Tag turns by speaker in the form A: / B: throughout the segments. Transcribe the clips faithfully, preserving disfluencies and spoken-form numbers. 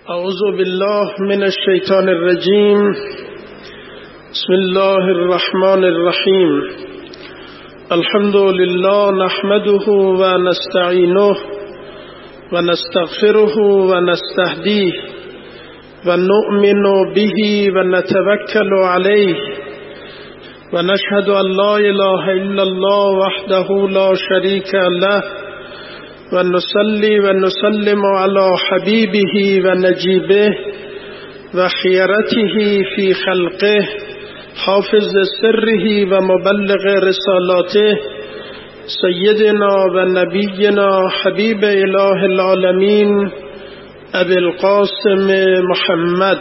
A: اعوذ بالله من الشیطان الرجیم. بسم الله الرحمن الرحیم. الحمد لله نحمده و نستعینه و نستغفره و نستهدیه و نؤمن به و نتوکل علیه و نشهد ان لا اله الا الله وحده لا شریک له و نصلی و نسلم علی حبیبه و نجیبه و خیرته فی خلقه حافظ سره و مبلغ رسالاته سیدنا و نبینا حبیب اله العالمین ابی القاسم محمد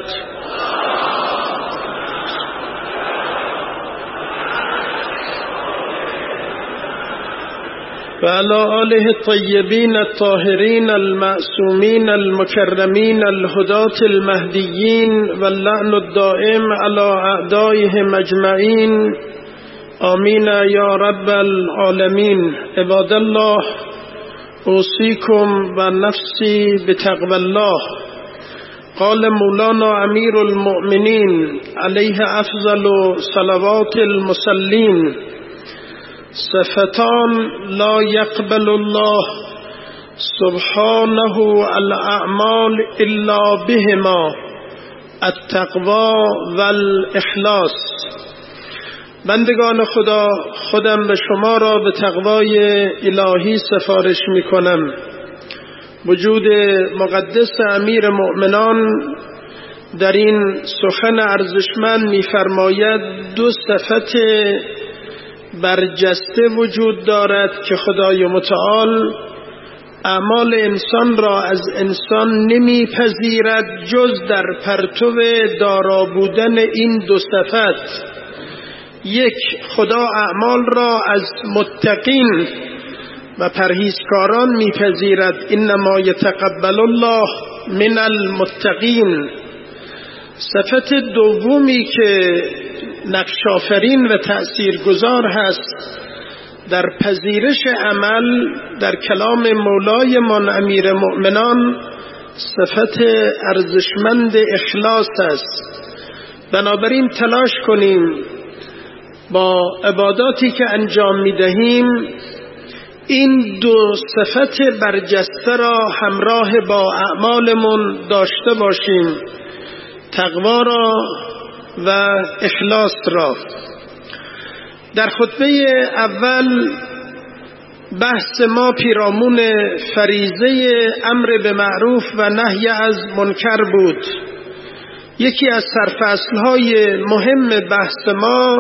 A: و علی آله الطیبین الطاهرین المعصومین المکرمین الهداة المهدیین و اللعن الدائم علی اعدائهم اجمعین آمین یا رب العالمین. عباد الله، اوصیکم و نفسی بتقوی الله. قال مولانا امیر المؤمنین علیه افضل صلوات المصلین: صفتان لا يقبل الله سبحانه الاعمال الا بهما: التقوی والاخلاص. بندگان خدا، خودم به شما را به تقوای الهی سفارش می کنم. وجود مقدس امیر مؤمنان در این سخن ارزشمند می فرماید دو صفت برجسته وجود دارد که خدای متعال اعمال انسان را از انسان نمیپذیرد جز در پرتو دارا بودن این دو صفت. یک، خدا اعمال را از متقین و پرهیزکاران میپذیرد. انما یتقبل الله من المتقین. صفت دومی که نقش آفرین و تأثیرگذار هست در پذیرش عمل در کلام مولای من امیر مؤمنان، صفت ارزشمند اخلاص است. بنابراین تلاش کنیم با عباداتی که انجام می دهیم این دو صفت برجسته را همراه با اعمالمون داشته باشیم: تقوا را و اخلاص را. در خطبه اول بحث ما پیرامون فریضه امر به معروف و نهی از منکر بود. یکی از سرفصل‌های مهم بحث ما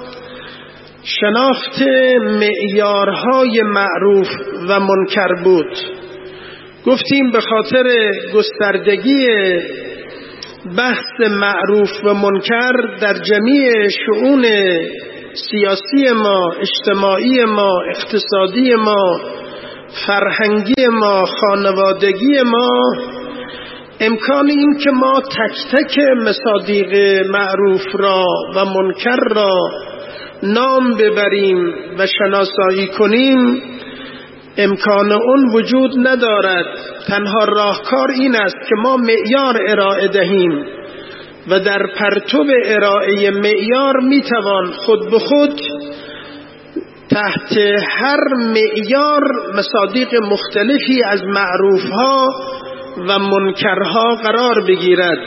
A: شناخت معیارهای معروف و منکر بود. گفتیم به خاطر گستردگی بحث معروف و منکر در جمیع شؤون سیاسی ما، اجتماعی ما، اقتصادی ما، فرهنگی ما، خانوادگی ما، امکان این که ما تک تک مصادیق معروف را و منکر را نام ببریم و شناسایی کنیم امکان اون وجود ندارد. تنها راهکار این است که ما معیار ارائه دهیم و در پرتو ارائه معیار میتوان خود به خود تحت هر معیار مصادیق مختلفی از معروفها و منکرها قرار بگیرد.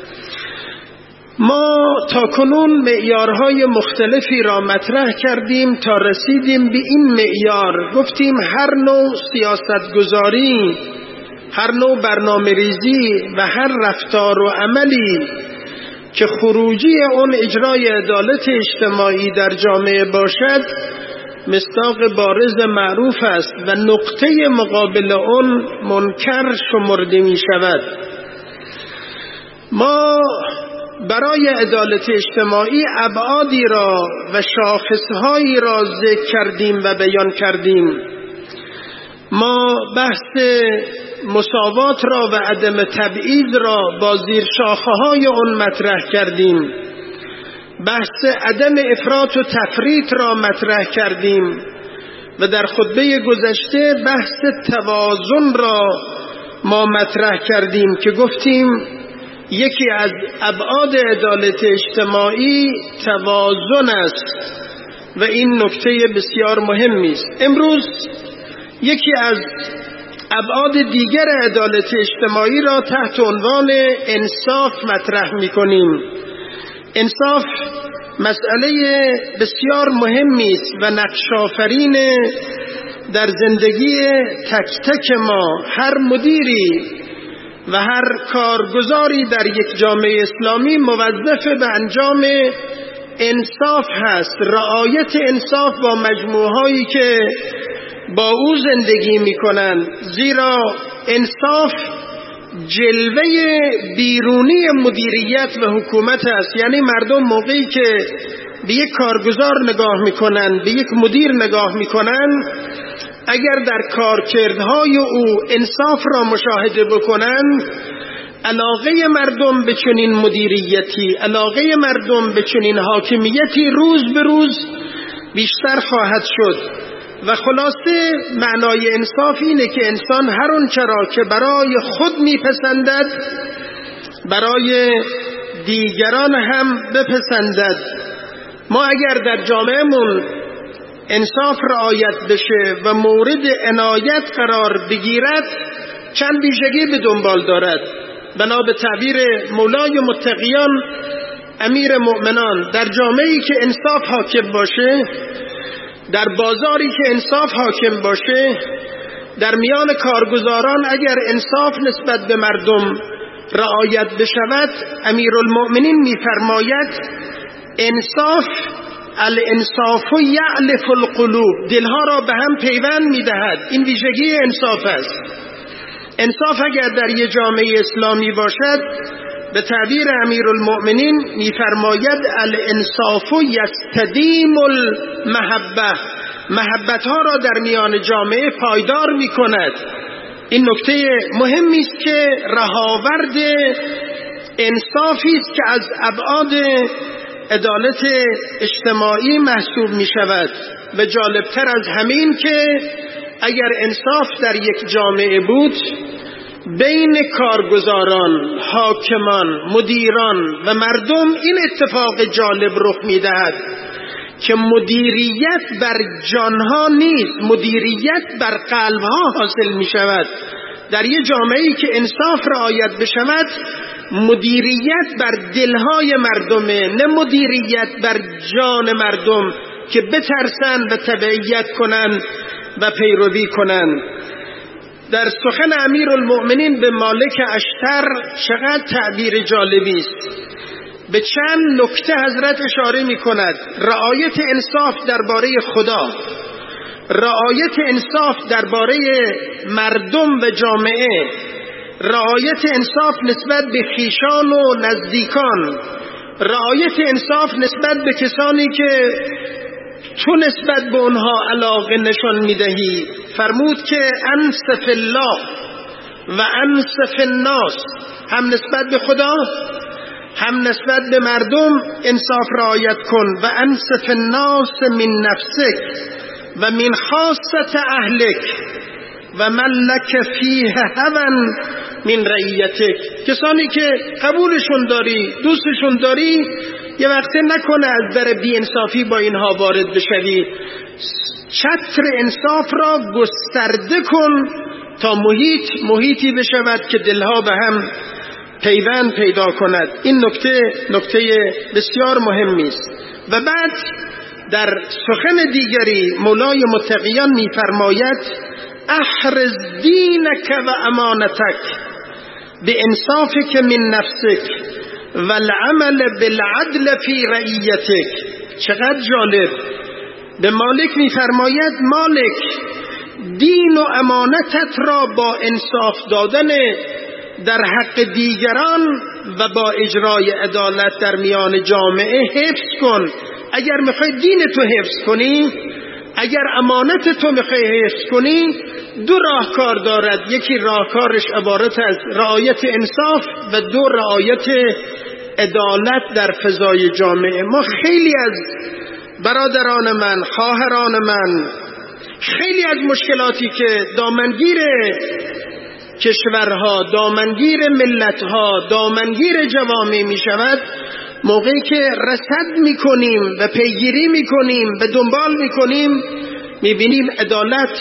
A: ما تا کنون معیارهای مختلفی را مطرح کردیم تا رسیدیم به این معیار. گفتیم هر نوع سیاستگذاری، هر نوع برنامه ریزی و هر رفتار و عملی که خروجی اون اجرای عدالت اجتماعی در جامعه باشد مصداق بارز معروف است و نقطه مقابل اون منکر شمرده می شود. ما برای عدالت اجتماعی ابعادی را و شاخصهایی را ذکر کردیم و بیان کردیم. ما بحث مساوات را و عدم تبعیض را با زیر شاخه‌های اون مطرح کردیم. بحث عدم افراط و تفریط را مطرح کردیم و در خطبه گذشته بحث توازن را ما مطرح کردیم که گفتیم یکی از ابعاد عدالت اجتماعی توازن است و این نکته بسیار مهمی است. امروز یکی از ابعاد دیگر عدالت اجتماعی را تحت عنوان انصاف مطرح می‌کنیم. انصاف مسئله بسیار مهمی است و نقش‌آفرین در زندگی تک تک ما. هر مدیری و هر کارگزاری در یک جامعه اسلامی موظف به انجام انصاف هست، رعایت انصاف با مجموعهایی که با او زندگی می کنند، زیرا انصاف جلوه بیرونی مدیریت و حکومت است. یعنی مردم موقعی که به یک کارگزار نگاه می کنند، به یک مدیر نگاه می کنند، اگر در کارکردهای او انصاف را مشاهده بکنند، علاقه مردم به چنین مدیریتی، علاقه مردم به چنین حاکمیتی روز به روز بیشتر خواهد شد. و خلاصه معنای انصاف اینه که انسان هر آنچه را که برای خود میپسندد برای دیگران هم بپسندد. ما اگر در جامعهمون انصاف رعایت بشه و مورد عنایت قرار بگیرد، چند ویژگی به دنبال دارد. بنا به تعبیر مولای متقیان امیر مؤمنان، در جامعه‌ای که انصاف حاکم باشه، در بازاری که انصاف حاکم باشه، در میان کارگزاران اگر انصاف نسبت به مردم رعایت بشود، امیرالمؤمنین می‌فرماید انصاف الانصاف یعلف القلوب، دلها را به هم پیوند می‌دهد. این ویژگی انصاف است. انصاف اگر در یک جامعه اسلامی باشد، به تعبیر امیرالمؤمنین می‌فرماید الانصاف یستدیم المحبه، محبت‌ها را در میان جامعه پایدار می‌کند. این نکته مهمی است که رهاورد انصافی است که از ابعاد عدالت اجتماعی محسوب می‌شود. و جالبتر از همین که اگر انصاف در یک جامعه بود، بین کارگزاران، حاکمان، مدیران و مردم این اتفاق جالب رخ می‌دهد که مدیریت بر جانها نیست، مدیریت بر قلبها حاصل می‌شود. در یک جامعه‌ای که انصاف رعایت بشود، مدیریت بر دلهای مردمه، نه مدیریت بر جان مردم که بترسند و تبعیت کنند و پیروی کنند. در سخن امیرالمؤمنین به مالک اشتر چقدر تعبیر جالبی است. به چند نکته حضرت اشاره می کند. رعایت انصاف درباره خدا، رعایت انصاف درباره مردم و جامعه، رعایت انصاف نسبت به خویشان و نزدیکان، رعایت انصاف نسبت به کسانی که تو نسبت به اونها علاقه نشان میدهی. فرمود که انصف الله و انصف الناس، هم نسبت به خدا هم نسبت به مردم انصاف رعایت کن. و انصف الناس من نفسک و من خاصة اهلک و من لک فیه هوا من رعیتک. کسانی که قبولشون داری، دوستشون داری، یه وقته نکنه از در بی انصافی با اینها وارد بشوی. چتر انصاف را گسترده کن تا محیط محیطی بشود که دلها به هم پیوند پیدا کند. این نکته نکته بسیار مهمی است. و بعد در سخن دیگری مولای متقیان می‌فرماید احرز دینک و امانتک بانصافک من نفسک والعمل بالعدل فی رعیتک. چقدر جالب. به مالک می‌فرماید مالک، دین و امانتت را با انصاف دادن در حق دیگران و با اجرای عدالت در میان جامعه حفظ کن. اگر میخوای دین تو حفظ کنی، اگر امانت تو میخوای حفظ کنی، دو راهکار دارد. یکی راهکارش عبارت از رعایت انصاف و دو رعایت عدالت در فضای جامعه. ما خیلی از برادران من، خواهران من، خیلی از مشکلاتی که دامنگیر کشورها، دامنگیر ملتها، دامنگیر جوامع می شود موقعی که رصد می کنیم و پیگیری می کنیم و دنبال می کنیم می بینیم عدالت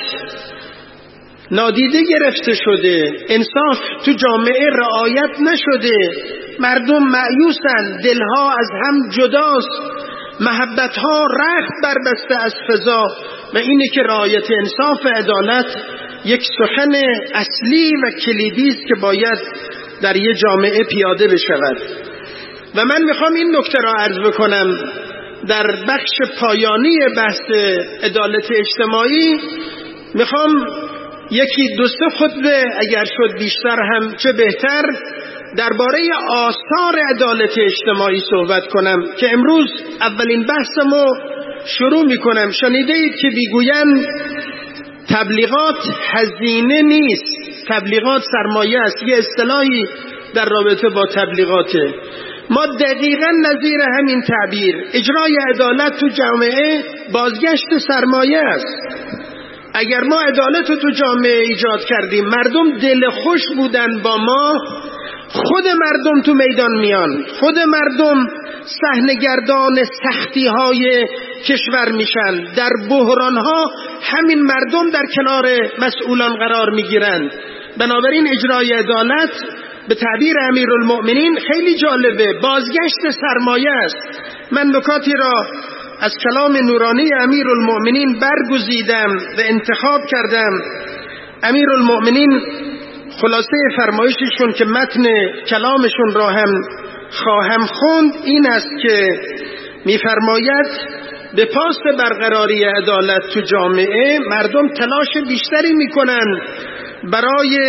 A: نادیده گرفته شده، انصاف تو جامعه رعایت نشده، مردم مایوسن، دلها از هم جداست، محبتها رخت بربسته از فضا. و اینه که رعایت انصاف و عدالت یک سخن اصلی و کلیدی است که باید در یک جامعه پیاده بشود. و من میخوام این نکته را عرض بکنم در بخش پایانی بحث عدالت اجتماعی. میخوام یکی دو سه خطبه اگر شد بیشتر هم چه بهتر درباره آثار عدالت اجتماعی صحبت کنم که امروز اولین بحثمو شروع میکنم. شنیده اید که بیگویند تبلیغات هزینه نیست، تبلیغات سرمایه است. یه اصطلاحی در رابطه با تبلیغاته. ما دقیقاً نظیر همین تعبیر، اجرای عدالت تو جامعه بازگشت سرمایه است. اگر ما عدالت تو جامعه ایجاد کردیم، مردم دل خوش بودن با ما، خود مردم تو میدان میان، خود مردم صحنه‌گردان سختی‌های کشور میشن، در بحران‌ها همین مردم در کنار مسئولان قرار میگیرند. بنابراین اجرای عدالت به تعبیر امیرالمؤمنین خیلی جالبه، بازگشت سرمایه است. من نکاتی را از کلام نورانی امیرالمؤمنین برگزیدم و انتخاب کردم. امیرالمؤمنین خلاصه فرمایششون که متن کلامشون را هم خواهم خوند این است که می‌فرماید به پاس برقراری عدالت تو جامعه مردم تلاش بیشتری می‌کنند برای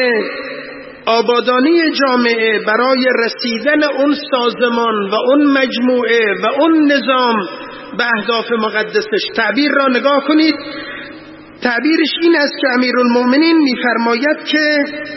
A: آبادانی جامعه، برای رسیدن اون سازمان و اون مجموعه و اون نظام به اهداف مقدسش. تعبیر را نگاه کنید، تعبیرش این است که امیرالمؤمنین می‌فرماید که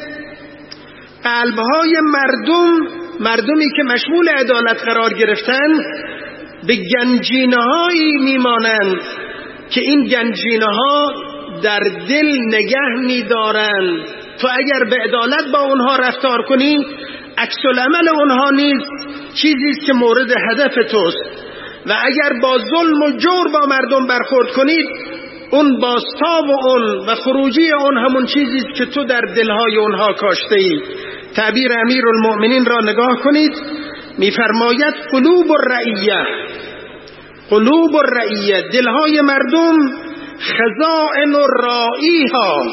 A: قلب‌های مردم، مردمی که مشمول عدالت قرار گرفتن، به گنجینه‌هایی میمانند که این گنجینه‌ها در دل نگه می‌دارند. تو اگر به عدالت با اونها رفتار کنی، عکس العمل اونها نیز چیزی است که مورد هدف توست. و اگر با ظلم و جور با مردم برخورد کنید، اون بازتاب و اون و خروجی اون همون چیزی است که تو در دلهای اونها کاشته ای. تعبیر امیرالمؤمنین را نگاه کنید، میفرماید قلوب الرعیه، قلوب الرعیه، دلهای مردم خزائن الرائیها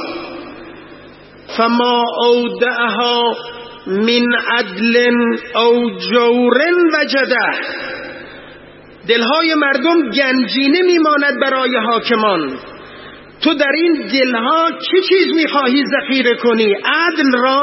A: فما اودعها من عدل او جور وجده. دلهای مردم گنجینه میماند برای حاکمان. تو در این دلها چه چیز میخواهی ذخیره کنی؟ عدل را؟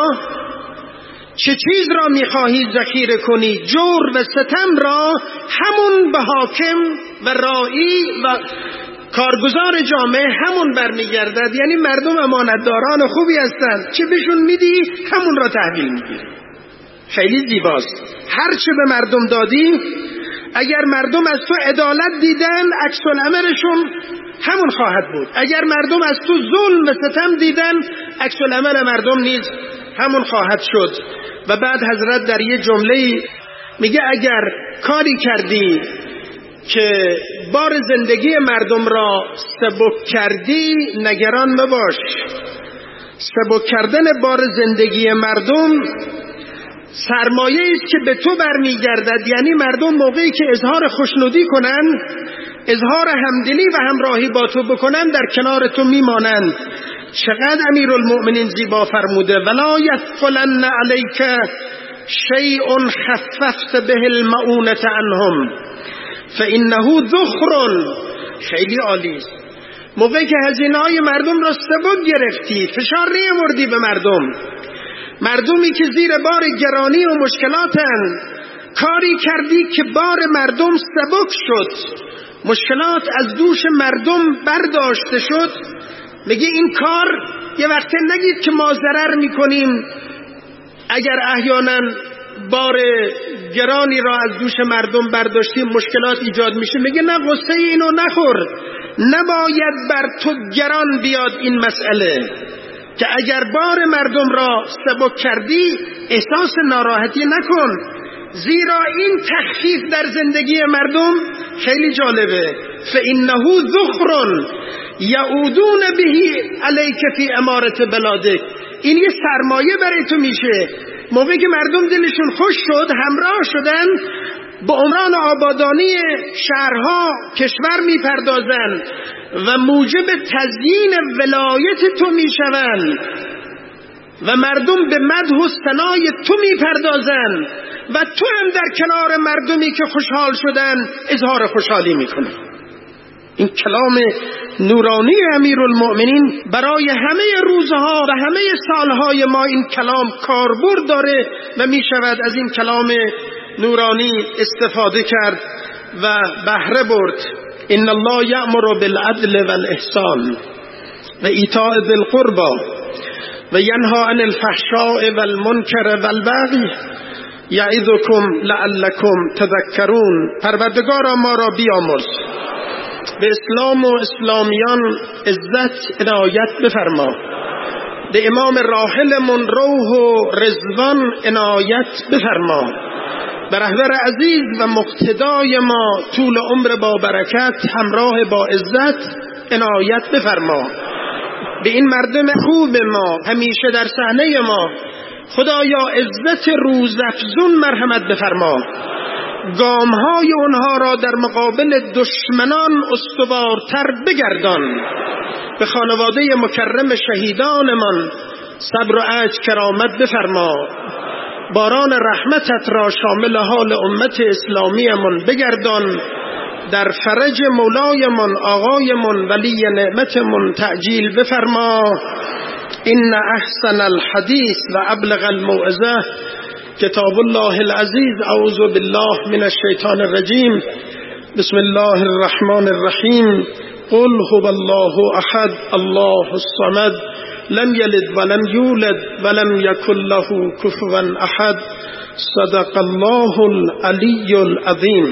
A: چه چیز را میخواهی ذخیره کنی؟ جور و ستم را؟ همون به حاکم و رائی و کارگزار جامعه همون برمیگردد. یعنی مردم امانتداران خوبی هستند، چه بهشون میدی همون را تحویل میگیری. خیلی زیباست. هر چه به مردم دادی، اگر مردم از تو عدالت دیدن، عکس العملشون همون خواهد بود. اگر مردم از تو ظلم و ستم دیدن، عکس العمل مردم نیز همون خواهد شد. و بعد حضرت در یه جمله میگه اگر کاری کردی که بار زندگی مردم را سبک کردی، نگران مباش. سبک کردن بار زندگی مردم سرمایه است که به تو برمیگردد. یعنی مردم موقعی که اظهار خوشنودی کنن، اظهار همدلی و همراهی با تو بکنن، در کنار تو میمانند. چقدر امیرالمؤمنین زیبا فرموده ولا یثقلن علیک شیء خففت به المؤونة عنهم فانه ذخر. خیلی عالی است. موقعی که هزینه های مردم را سبک گرفتی، فشار نیاوردی به مردم، مردمی که زیر بار گرانی و مشکلاتن، کاری کردی که بار مردم سبک شد، مشکلات از دوش مردم برداشته شد. میگه این کار یه وقته نگید که ما ضرر میکنیم اگر احیانا بار گرانی را از دوش مردم برداشتیم مشکلات ایجاد میشه. میگه نه، غصه اینو نخور، نباید بر تو گران بیاد این مسئله. که اگر بار مردم را سبک کردی احساس ناراحتی نکن، زیرا این تخفیف در زندگی مردم خیلی جالبه. فإنه ذخر یعودون به علیک فی امارت بلادک. این یه سرمایه برای تو میشه. موقعی که مردم دلشون خوش شد، همراه شدن با عمران آبادانی شهرها کشور میپردازن و موجب تزیین ولایت تو میشون و مردم به مدح و ثنای تو میپردازن و تو هم در کنار مردمی که خوشحال شدن اظهار خوشحالی میکنی. این کلام نورانی امیرالمؤمنین برای همه روزها و همه سالهای ما این کلام کاربرد داره و می شود از این کلام نورانی استفاده کرد و بهره برد. ان الله یأمر بالعدل والاحسان و ایتاء ذی القربی و ینهی عن الفحشاء والمنکر والبغی یعظکم لعلکم تذکرون. پروردگارا ما را بیامرز، به اسلام و اسلامیان عزت عنایت بفرما، به امام راحلمون روح و رضوان عنایت بفرما، به رهبر عزیز و مقتدای ما طول عمر با برکت همراه با عزت عنایت بفرما، به این مردم خوب ما همیشه در صحنه ما خدایا عزت روزافزون مرحمت بفرما، گامهای اونها را در مقابل دشمنان استوارتر بگردان، به خانواده مکرم شهیدانمان صبر و عجز کرامت بفرما، باران رحمتت را شامل حال امت اسلامیمان بگردان، در فرج مولایمان آقایمان ولی نعمتمان تعجیل بفرما. ان احسن الحدیث و ابلغ الموعظه کتاب الله العزیز. اعوذ بالله من الشیطان الرجیم. بسم الله الرحمن الرحیم. قل هو الله احد الله الصمد لم یلد ولم یولد ولم یکن له کفوا احد. صدق الله العلی العظیم.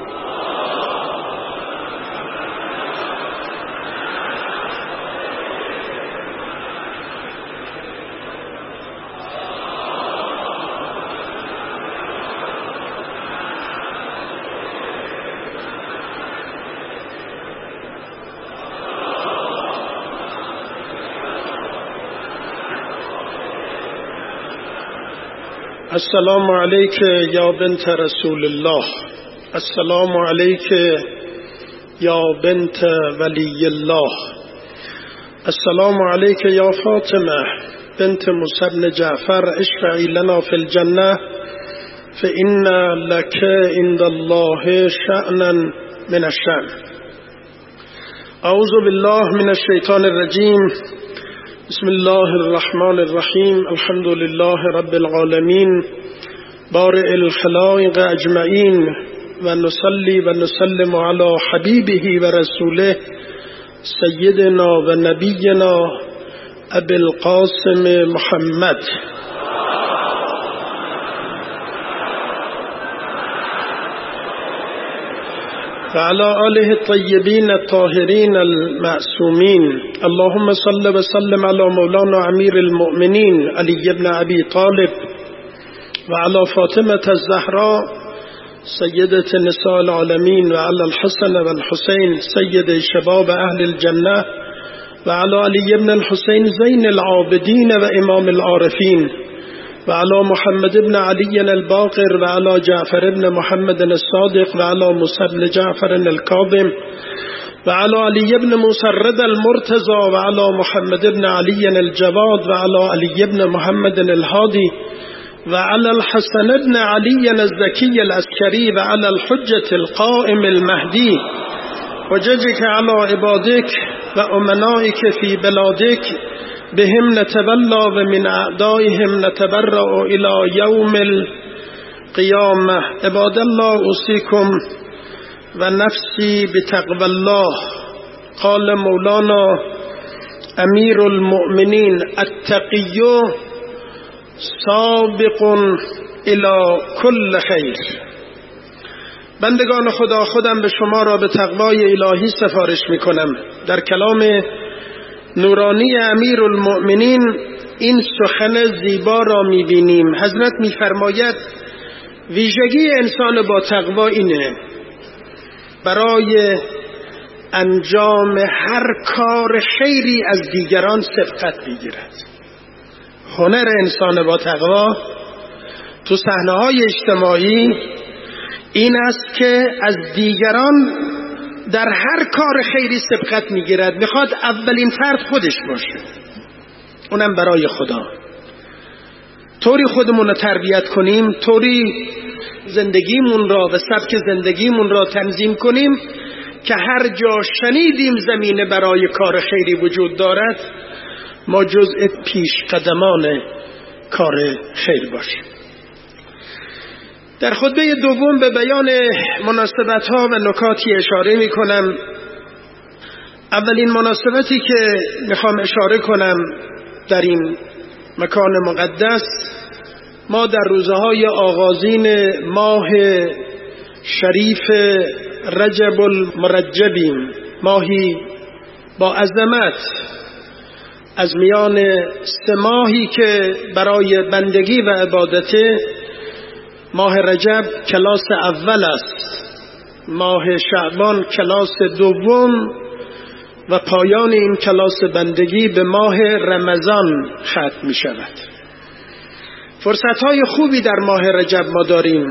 A: السلام علیک یا بنت رسول الله. السلام علیک یا بنت ولی الله. السلام علیک یا فاطمه بنت موسی بن جعفر اشفعی لنا فی الجنه فإن لك عند الله شأنا من الشأن. اعوذ بالله من الشیطان الرجیم. بسم الله الرحمن الرحیم. الحمد لله رب العالمین بارئ الخلائق اجمعین و نصلی و نسلم علی حبیبه و رسوله سیدنا و نبینا ابی القاسم محمد وعلى آله الطيبين الطاهرين المعصومين. اللهم صل وسلم على مولانا أمير المؤمنين علي بن أبي طالب وعلى فاطمة الزهراء سيدة نساء العالمين وعلى الحسن والحسين سيد شباب أهل الجنة وعلى علي بن الحسين زين العابدين وإمام العارفين وعلى محمد بن علي الباقر وعلى جعفر بن محمد الصادق وعلى موسى بن جعفر الكاظم وعلى علي بن موسى الرضا المرتضى وعلى محمد بن علي الجواد وعلى علي بن محمد الهادي وعلى الحسن بن علي الزكي العسكري وعلى الحجة القائم المهدي وجزك على عبادك وأمنائك في بلادك بهم نتبلى ومن أعدائهم نتبرأ إلى يوم القيامة. عباد الله أوصيكم ونفسي بتقوى الله. قال مولانا أمير المؤمنين التقي سابق إلى كل خير. بندگان خدا، خودم به شما را به تقوای الهی سفارش می کنم. در کلام نورانی امیرالمؤمنین این سخن زیبا را می‌بینیم. حضرت می‌فرماید ویژگی انسان با تقوا اینه برای انجام هر کار خیری از دیگران سبقت می‌گیرد. هنر انسان با تقوا تو صحنه‌های اجتماعی این است که از دیگران در هر کار خیری سبقت میگیرد. میخواد اولین فرد خودش باشه، اونم برای خدا. طوری خودمون رو تربیت کنیم، طوری زندگیمون را و سبک زندگیمون را تنظیم کنیم که هر جا شنیدیم زمینه برای کار خیری وجود دارد ما جزء پیش قدمان کار خیر باشیم. در خطبه دوم به بیان مناسبت‌ها و نکاتی اشاره می‌کنم. اولین مناسبتی که می‌خوام اشاره کنم در این مکان مقدس، ما در روزهای آغازین ماه شریف رجب المرجبیم، ماهی با عظمت از میان سه ماهی که برای بندگی و عبادت. ماه رجب کلاس اول است، ماه شعبان کلاس دوم و پایان این کلاس بندگی به ماه رمضان ختم می شود. فرصتهای خوبی در ماه رجب ما داریم.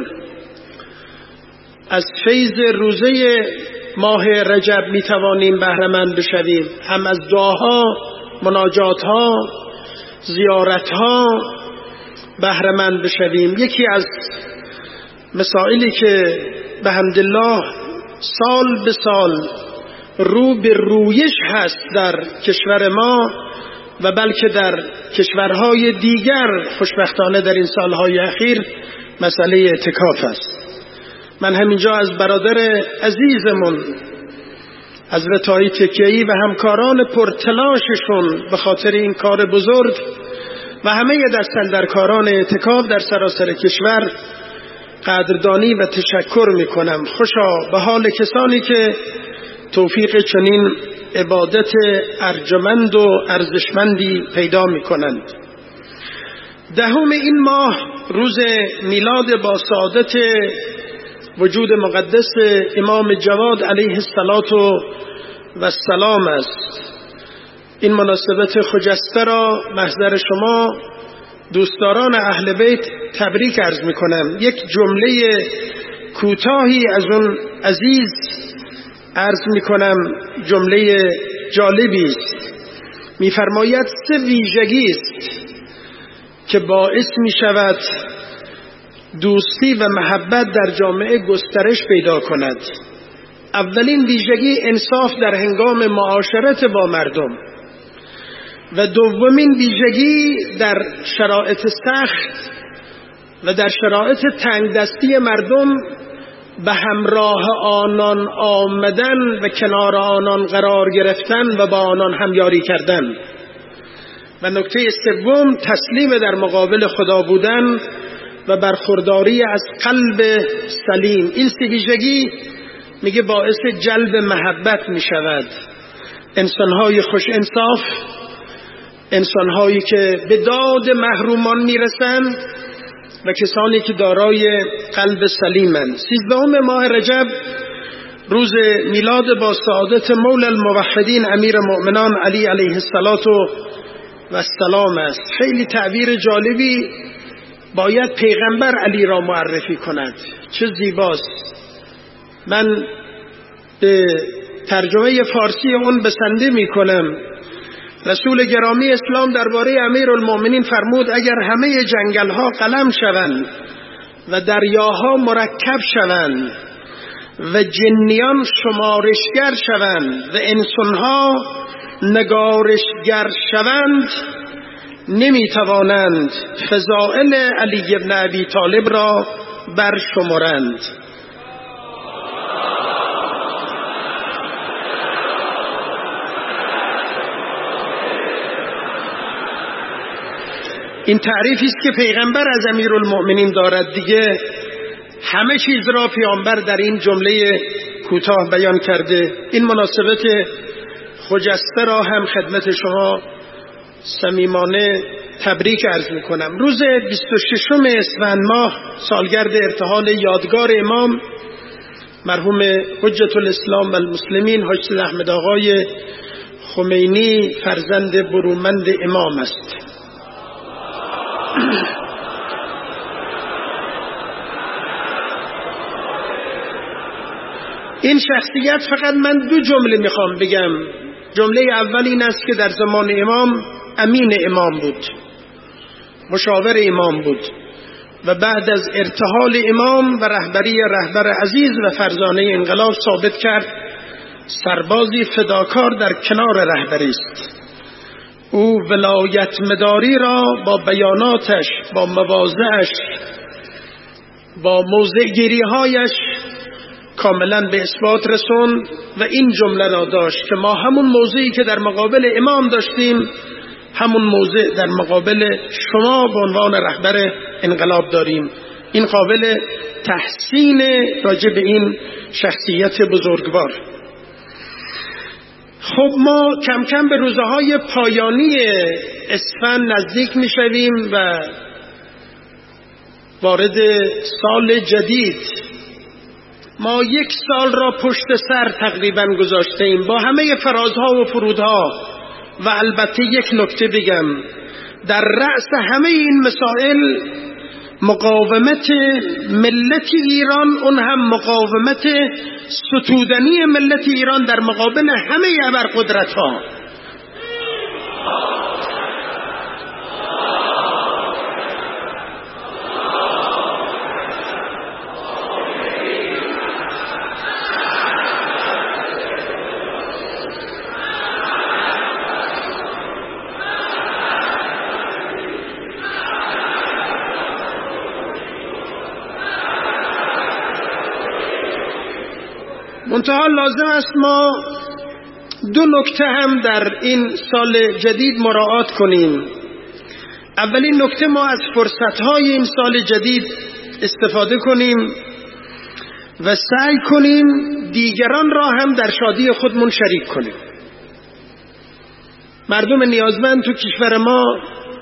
A: از فیض روزه ماه رجب می توانیم بهره مند بشویم، هم از دعاها، مناجاتها، زیارتها بهره مند بشویم. یکی از مسائلی که به حمدالله سال به سال رو به رویش هست در کشور ما و بلکه در کشورهای دیگر، خوشبختانه در این سالهای اخیر مسئله اعتکاف است. من همینجا از برادر عزیزمون حضرت آقای تکیه‌ای و همکاران پرتلاششون به خاطر این کار بزرگ و همه دستاندرکاران اعتکاف در سراسر کشور قدردانی و تشکر میکنم. خوشا به حال کسانی که توفیق چنین عبادت ارجمند و ارزشمندی پیدا میکنند. دهم این ماه روز میلاد با سعادت وجود مقدس امام جواد علیه السلام است. این مناسبت خجسته را محضر شما دوستداران اهل بیت تبریک عرض می کنم. یک جمله کوتاهی از اون عزیز عرض می کنم، جمله جالبی است. می فرماید سه ویژگی است که باعث می شود دوستی و محبت در جامعه گسترش پیدا کند. اولین ویژگی انصاف در هنگام معاشرت با مردم و دومین ویژگی در شرایط سخت و در شرایط تنگ دستی مردم به همراه آنان آمدن و کنار آنان قرار گرفتن و با آنان همیاری کردن. و نکته سوم تسلیم در مقابل خدا بودن و برخورداری از قلب سلیم. این سه ویژگی میگه باعث جلب محبت میشود. انسانهای خوش انصاف، انسانهایی که به داد محرومان میرسند و کسانی که دارای قلب سلیمند. سیزدهم ماه رجب روز میلاد با سعادت مولا الموحدین امیر مؤمنان علی علیه السلام است. خیلی تعبیر جالبی باید پیغمبر علی را معرفی کند. چه زیباست. من به ترجمه فارسی اون بسنده می کنم. رسول گرامی اسلام درباره امیرالمؤمنین فرمود اگر همه جنگل‌ها قلم شوند و دریاها مرکب شوند و جنیان شمارشگر شوند و انسانها نگارشگر شوند نمیتوانند فضائل علی ابن ابی طالب را برشمرند. این تعریفی است که پیغمبر از امیرالمؤمنین دارد. دیگه همه چیز را پیامبر در این جمله کوتاه بیان کرده. این مناسبت خجسته را هم خدمت شما صمیمانه تبریک عرض میکنم. روز بیست و ششم اسفند ماه سالگرد ارتحال یادگار امام مرحوم حجت الاسلام و المسلمین حاج سید احمد آقای خمینی فرزند برومند امام است. این شخصیت، فقط من دو جمله میخوام بگم. جمله اول این است که در زمان امام امین امام بود، مشاور امام بود و بعد از ارتحال امام و رهبری رهبر عزیز و فرزانه انقلاب ثابت کرد سربازی فداکار در کنار رهبری است. او ولایت مداری را با بیاناتش، با مواضعش، با موضع گیری هایش کاملا به اثبات رسوند و این جمله را داشت که ما همون موضعی که در مقابل امام داشتیم همون موضع در مقابل شما به عنوان رهبر انقلاب داریم. این قابل تحسین راجع به این شخصیت بزرگوار. خب ما کم کم به روزهای پایانی اسفند نزدیک می شویم و وارد سال جدید. ما یک سال را پشت سر تقریبا گذاشته ایم با همه فرازها و فرودها و البته یک نکته بگم، در رأس همه این مسائل مقاومت ملت ایران، اون هم مقاومت ستودنی ملت ایران در مقابل همه ابرقدرت‌ها. منتها لازم است ما دو نکته هم در این سال جدید مراعات کنیم. اولین نکته، ما از فرصت‌های این سال جدید استفاده کنیم و سعی کنیم دیگران را هم در شادی خودمون شریک کنیم. مردم نیازمند تو کشور ما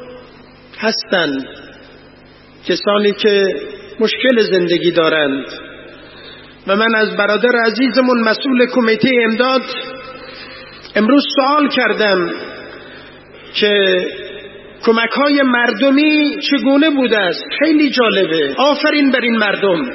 A: هستند، کسانی که مشکل زندگی دارند و من از برادر عزیزمون مسئول کمیته امداد امروز سوال کردم که کمک‌های مردمی چگونه بوده است. خیلی جالبه، آفرین بر این مردم.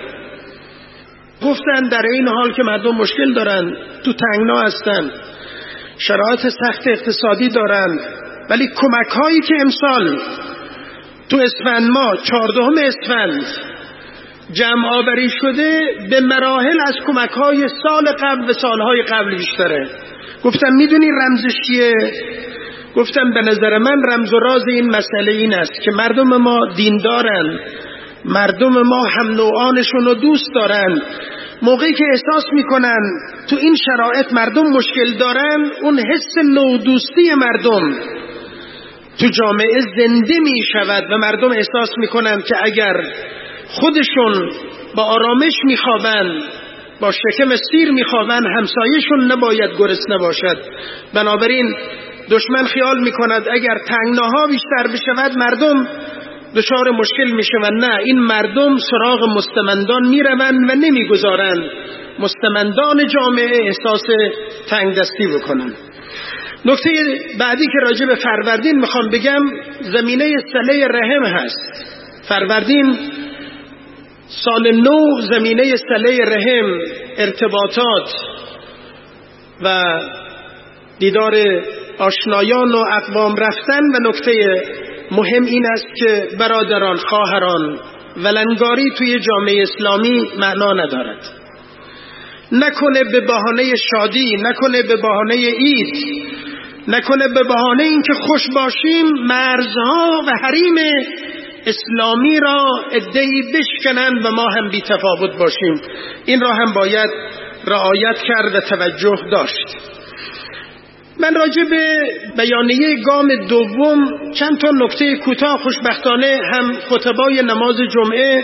A: گفتن در این حال که مردم مشکل دارن، تو تنگنا هستن، شرایط سخت اقتصادی دارن، ولی کمک‌هایی که امسال تو اسفند ماه چهاردهم اسفند جمع آوری شده به مراحل از کمک‌های سال قبل و سالهای قبل بیشتره. گفتم میدونی رمزش چیه؟ گفتم به نظر من رمز و راز این مسئله این است که مردم ما دیندارن، مردم ما هم نوعانشون رو دوست دارن. موقعی که احساس میکنن تو این شرایط مردم مشکل دارن، اون حس نودوستی مردم تو جامعه زنده میشود و مردم احساس میکنن که اگر خودشون با آرامش میخوابن، با شکم سیر میخوابن، همسایشون نباید گرسنه باشد. بنابراین دشمن خیال میکند اگر تنگناها بیشتر بشود مردم دچار مشکل میشوند. نه، این مردم سراغ مستمندان میروند و نمیگذارند مستمندان جامعه احساس تنگ دستی بکنند. نکته بعدی که راجع به فروردین میخوام بگم زمینه صله رحم هست. فروردین سال نو، زمینه صله رحم، ارتباطات و دیدار آشنایان و اقوام رفتن. و نکته مهم این است که برادران، خواهران، ولنگاری توی جامعه اسلامی معنا ندارد. نکنه به بهانه شادی، نکنه به بهانه عید، نکنه به بهانه اینکه خوش باشیم مرزها و حریم اسلامی را ادعی بشکنن و ما هم بی تفاوت باشیم. این را هم باید رعایت کرد و توجه داشت. من راجع به بیانیه گام دوم چند تا نکته کوتاه، خوشبختانه هم خطبای نماز جمعه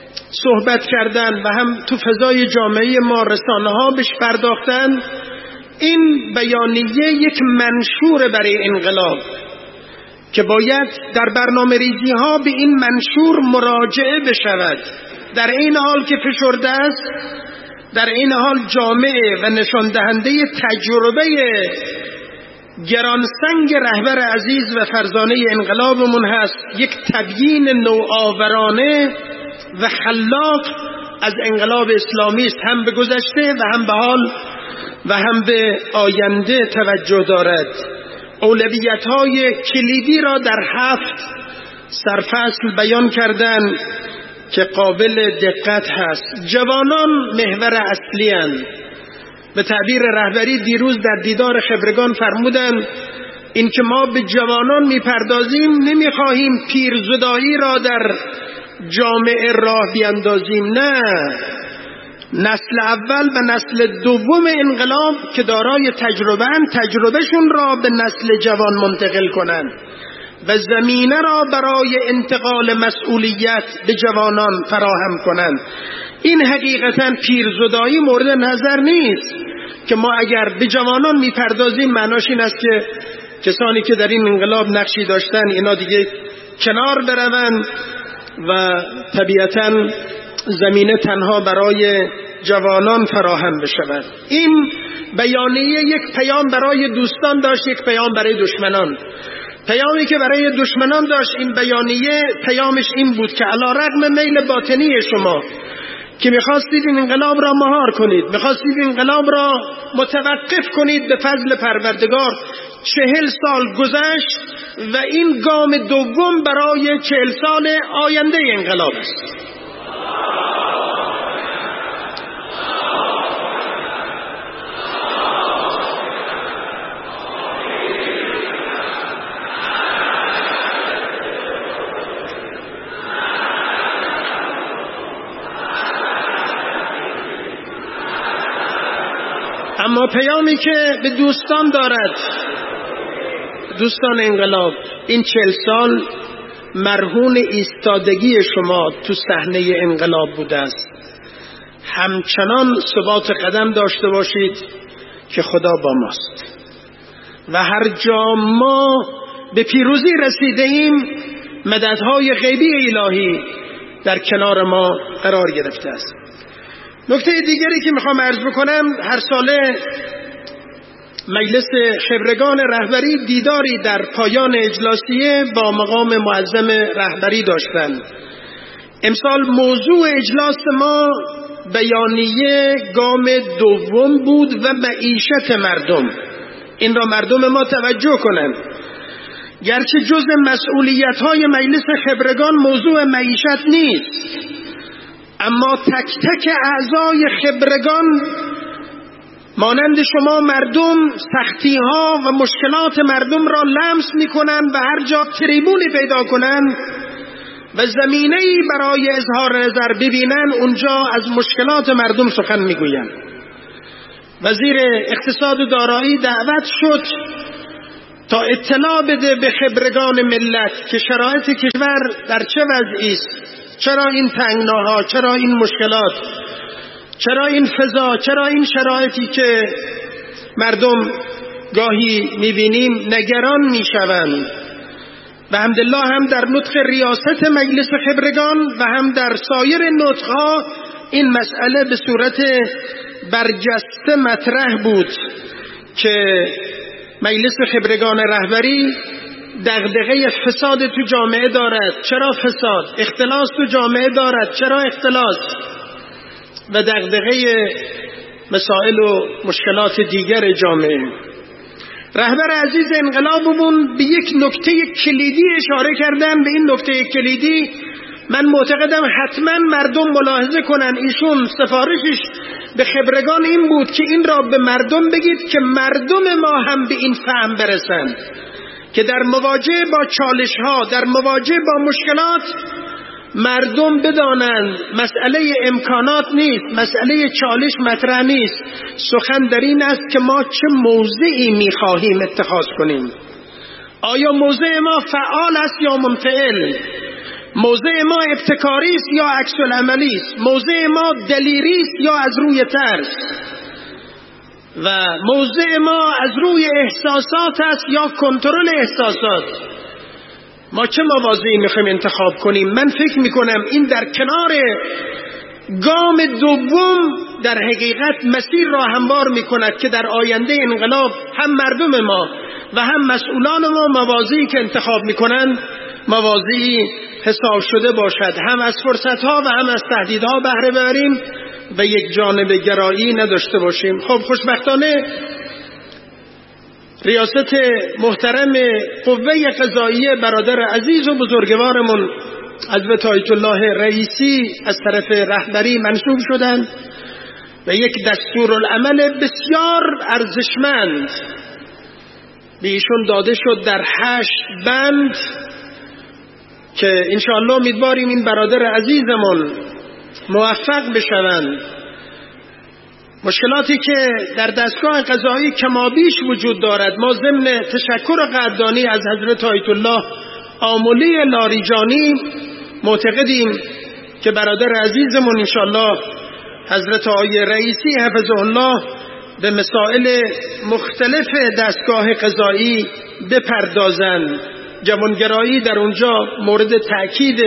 A: صحبت کردن و هم تو فضای جامعه ما رسانه ها بهش پرداختن این بیانیه یک منشور برای انقلاب که باید در برنامه ریزی ها به این منشور مراجعه بشود، در این حال که فشرده است، در این حال جامعه و نشان دهنده تجربه گرانسنگ رهبر عزیز و فرزانه انقلابمون هست. یک تبیین نوآورانه و خلاق از انقلاب اسلامی است، هم به گذشته و هم به حال و هم به آینده توجه دارد. اولویت‌های کلیدی را در هفت سرفصل بیان کردن که قابل دقت هست. جوانان محور اصلی اند. به تعبیر رهبری دیروز در دیدار خبرگان فرمودند این که ما به جوانان میپردازیم، نمیخواهیم پیرزدایی را در جامعه راه بیاندازیم، نه، نسل اول و نسل دوم انقلاب که دارای تجربه اند، تجربهشون را به نسل جوان منتقل کنند و زمینه را برای انتقال مسئولیت به جوانان فراهم کنند. این حقیقتا پیرزدایی مورد نظر نیست که ما اگر به جوانان میپردازیم معناش این است که کسانی که در این انقلاب نقشی داشتن اینا دیگه کنار بروند و طبیعتا زمینه تنها برای جوانان فراهم بشود. این بیانیه یک پیام برای دوستان داشت، یک پیام برای دشمنان. پیامی که برای دشمنان داشت، این بیانیه پیامش این بود که علی رغم میل باطنی شما که میخواستید این انقلاب را مهار کنید، میخواستید این انقلاب را متوقف کنید، به فضل پروردگار چهل سال گذشت و این گام دوم برای چهل سال آینده انقلاب است. اما پیامی که به دوستان دارد، دوستان انقلاب، این چهل سال مرهون ایستادگی شما تو صحنه انقلاب بوده است. همچنان ثبات قدم داشته باشید که خدا با ماست و هر جا ما به پیروزی رسیده ایم مددهای غیبی الهی در کنار ما قرار گرفته است. نکته دیگری که میخوام عرض بکنم، هر ساله مجلس خبرگان رهبری دیداری در پایان اجلاسیه با مقام معظم رهبری داشتند. امسال موضوع اجلاس ما بیانیه گام دوم بود و معیشت مردم. این را مردم ما توجه کنند. گرچه جزء مسئولیت‌های مجلس خبرگان موضوع معیشت نیست، اما تک تک اعضای خبرگان مانند شما مردم سختی ها و مشکلات مردم را لمس می کنند و هر جا تریبونی پیدا کنند و زمینه‌ای برای اظهار نظر ببینند اونجا از مشکلات مردم سخن می گویند. وزیر اقتصاد و دارایی دعوت شد تا اطلاع بده به خبرگان ملت که شرایط کشور در چه وضعی است، چرا این تنگناها، چرا این مشکلات، چرا این فضا، چرا این شرایطی که مردم گاهی میبینیم نگران میشوند. و الحمدلله هم در نطق ریاست مجلس خبرگان و هم در سایر نطقها این مسئله به صورت برجسته مطرح بود که مجلس خبرگان رهبری دغدغه فساد تو جامعه دارد. چرا فساد؟ اختلاس تو جامعه دارد. چرا اختلاس؟ و دغدغه مسائل و مشکلات دیگر جامعه. رهبر عزیز انقلابمون به یک نکته کلیدی اشاره کردن. به این نکته کلیدی من معتقدم حتما مردم ملاحظه کنن. ایشون سفارشش به خبرگان این بود که این را به مردم بگید که مردم ما هم به این فهم برسند که در مواجهه با چالش ها، در مواجهه با مشکلات، مردم بدانند مسئله امکانات نیست، مسئله چالش مطرح نیست. سخن در این است که ما چه موضعی میخواهیم اتخاذ کنیم. آیا موضع ما فعال است یا منفعل؟ موضع ما ابتکاری است یا عکس العملی است؟ موضع ما دلیری است یا از روی ترس؟ و موضع ما از روی احساسات است یا کنترل احساسات. ما چه موازی میخوایم انتخاب کنیم؟ من فکر میکنم این در کنار گام دوم در حقیقت مسیر را هموار میکند که در آینده انقلاب هم مردم ما و هم مسئولان ما موازی که انتخاب میکنند موازی حساب شده باشد، هم از فرصتها و هم از تهدیدها بهره ببریم و یک جانب گرایی نداشته باشیم. خب خوشبختانه ریاست محترم قوه قضاییه برادر عزیز و بزرگوارمون حضرت آیت الله رئیسی از طرف رهبری منصوب شدند و یک دستورالعمل بسیار ارزشمند به ایشون داده شد در هشت بند که انشاءالله امیدواریم این برادر عزیزمون موفق بشوند. مشکلاتی که در دستگاه قضایی کمابیش وجود دارد، ما ضمن تشکر قدردانی از حضرت آیت الله آملی لاریجانی معتقدیم که برادر عزیزمون انشاءالله حضرت آقای رئیسی حفظه الله به مسائل مختلف دستگاه قضایی بپردازند. جوانگرایی در اونجا مورد تأکید،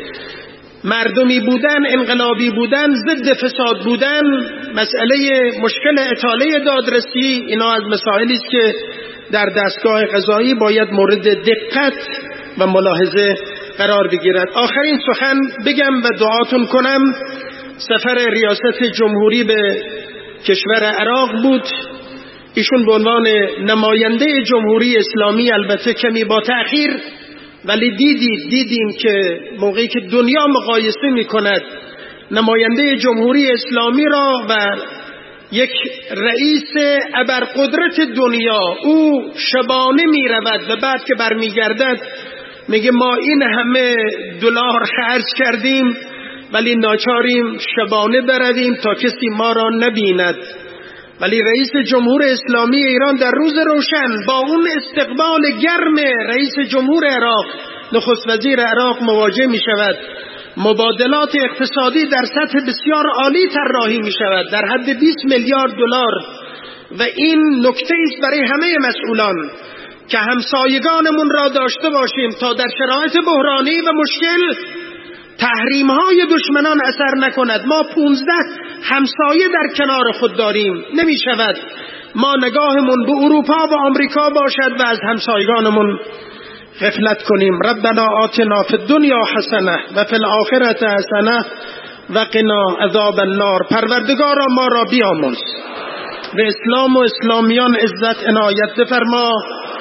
A: مردمی بودن، انقلابی بودن، ضد فساد بودن، مسئله مشکل اطاله دادرسی، اینا از مسائلی است که در دستگاه قضایی باید مورد دقت و ملاحظه قرار بگیرد. آخرین سخن بگم و دعاتون کنم. سفر ریاست جمهوری به کشور عراق بود. ایشون به عنوان نماینده جمهوری اسلامی، البته کمی با تأخیر، ولی دیدید دیدیم که موقعی که دنیا مقایسه می کند نماینده جمهوری اسلامی را و یک رئیس ابرقدرت دنیا، او شبانه می رود و بعد که برمی گردد میگه ما این همه دلار خرج کردیم ولی ناچاریم شبانه برویم تا کسی ما را نبیند. ولی رئیس جمهور اسلامی ایران در روز روشن با اون استقبال گرم رئیس جمهور عراق، نخست وزیر عراق مواجه می شود. مبادلات اقتصادی در سطح بسیار عالی طراحی می شود در حد بیست میلیارد دلار و این نکته است برای همه مسئولان که همسایگانمون را داشته باشیم تا در شرایط بحرانی و مشکل تحریم های دشمنان اثر نکند. ما پونزده همسایه در کنار خود داریم، نمی شود ما نگاهمون به اروپا و آمریکا باشد و از همسایگانمون غفلت کنیم. ربنا آتنا فی الدنیا حسنه و فی الاخرة حسنه و قنا عذاب النار. پروردگارا ما را بیامرز، به اسلام و اسلامیان عزت عنایت بفرما.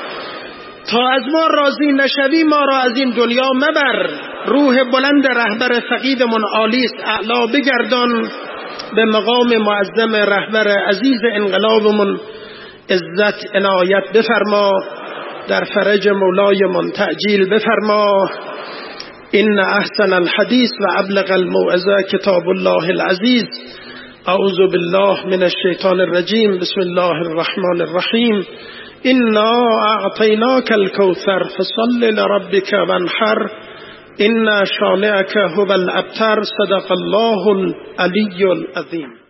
A: تا از ما راضی نشوی ما را از این دنیا مبر. روح بلند رهبر فقیدمون عالی است، اعلا بگردان. به مقام معظم رهبر عزیز انقلابمون عزت عنایت بفرما. در فرج مولایمون تعجیل بفرما. ان احسن الحدیث و ابلغ الموعظه کتاب الله العزیز. اعوذ بالله من الشیطان الرجیم. بسم الله الرحمن الرحیم. انا اعطیناک الکوثر فصل لربک وانحر ان شانئک هو الابتر. صدق الله العلی العظیم.